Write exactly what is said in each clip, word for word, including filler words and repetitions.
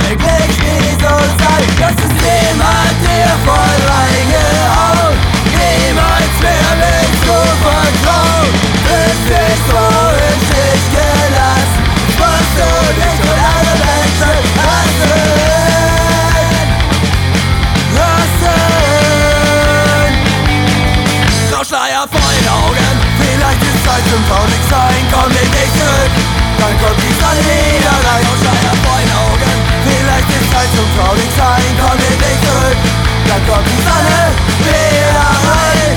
wirklich nie so sein. Das System hat dir voll reingehauen, niemals mehr willst du vertrauen. Bist dich so im Stich gelassen, was du dich und alle Menschen hassen, hassen. Grauschleier vor den Augen, vielleicht ist Zeit zum Traurigsein, komm nicht nicht zurück, dann kommt die Sonne wieder rein. Grauschleier vor den Augen, vielleicht ist Zeit zum Traurigsein, komm nicht nicht zurück, dann kommt die Sonne wieder rein.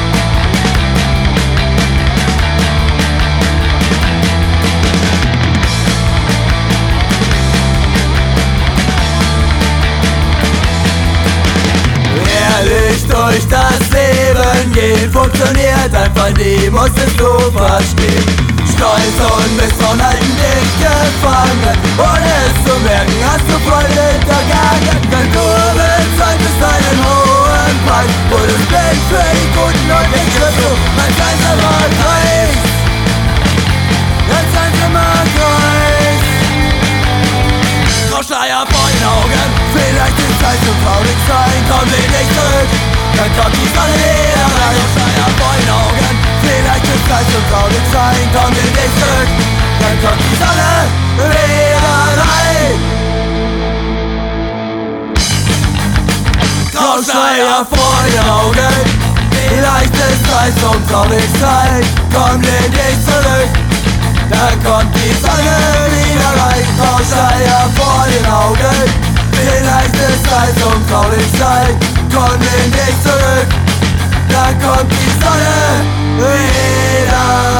Ehrlich durch das Leben gehen funktioniert einfach nie, musstest du verstehen. Stolz und Misstrauen halten dich gefangen, ohne es zu merken, hast du Freude hintergangen. Wenn du bezeichnest deinen hohen Preis, wurdest blind für die Guten und nicht für du. Mein einsamer Kreis, ganz einsamer Kreis. Grauschleier vor den Augen, vielleicht ist Zeit zum Traurigsein, komm lehn dich zurück, dann kommt die Sonne wieder rein. Grauschleier vor den Augen, vielleicht ist Zeit zum Traurigsein, komm lehn dich zurück, dann kommt die Sonne wieder rein. Grauschleier vor den Augen, vielleicht ist Zeit zum Traurigsein, komm lehn dich zurück, dann kommt die Sonne wieder rein. Grauschleier vor den Augen, vielleicht ist Zeit zum Traurigsein, komm lehn dich zurück, dann kommt die Sonne wieder rein.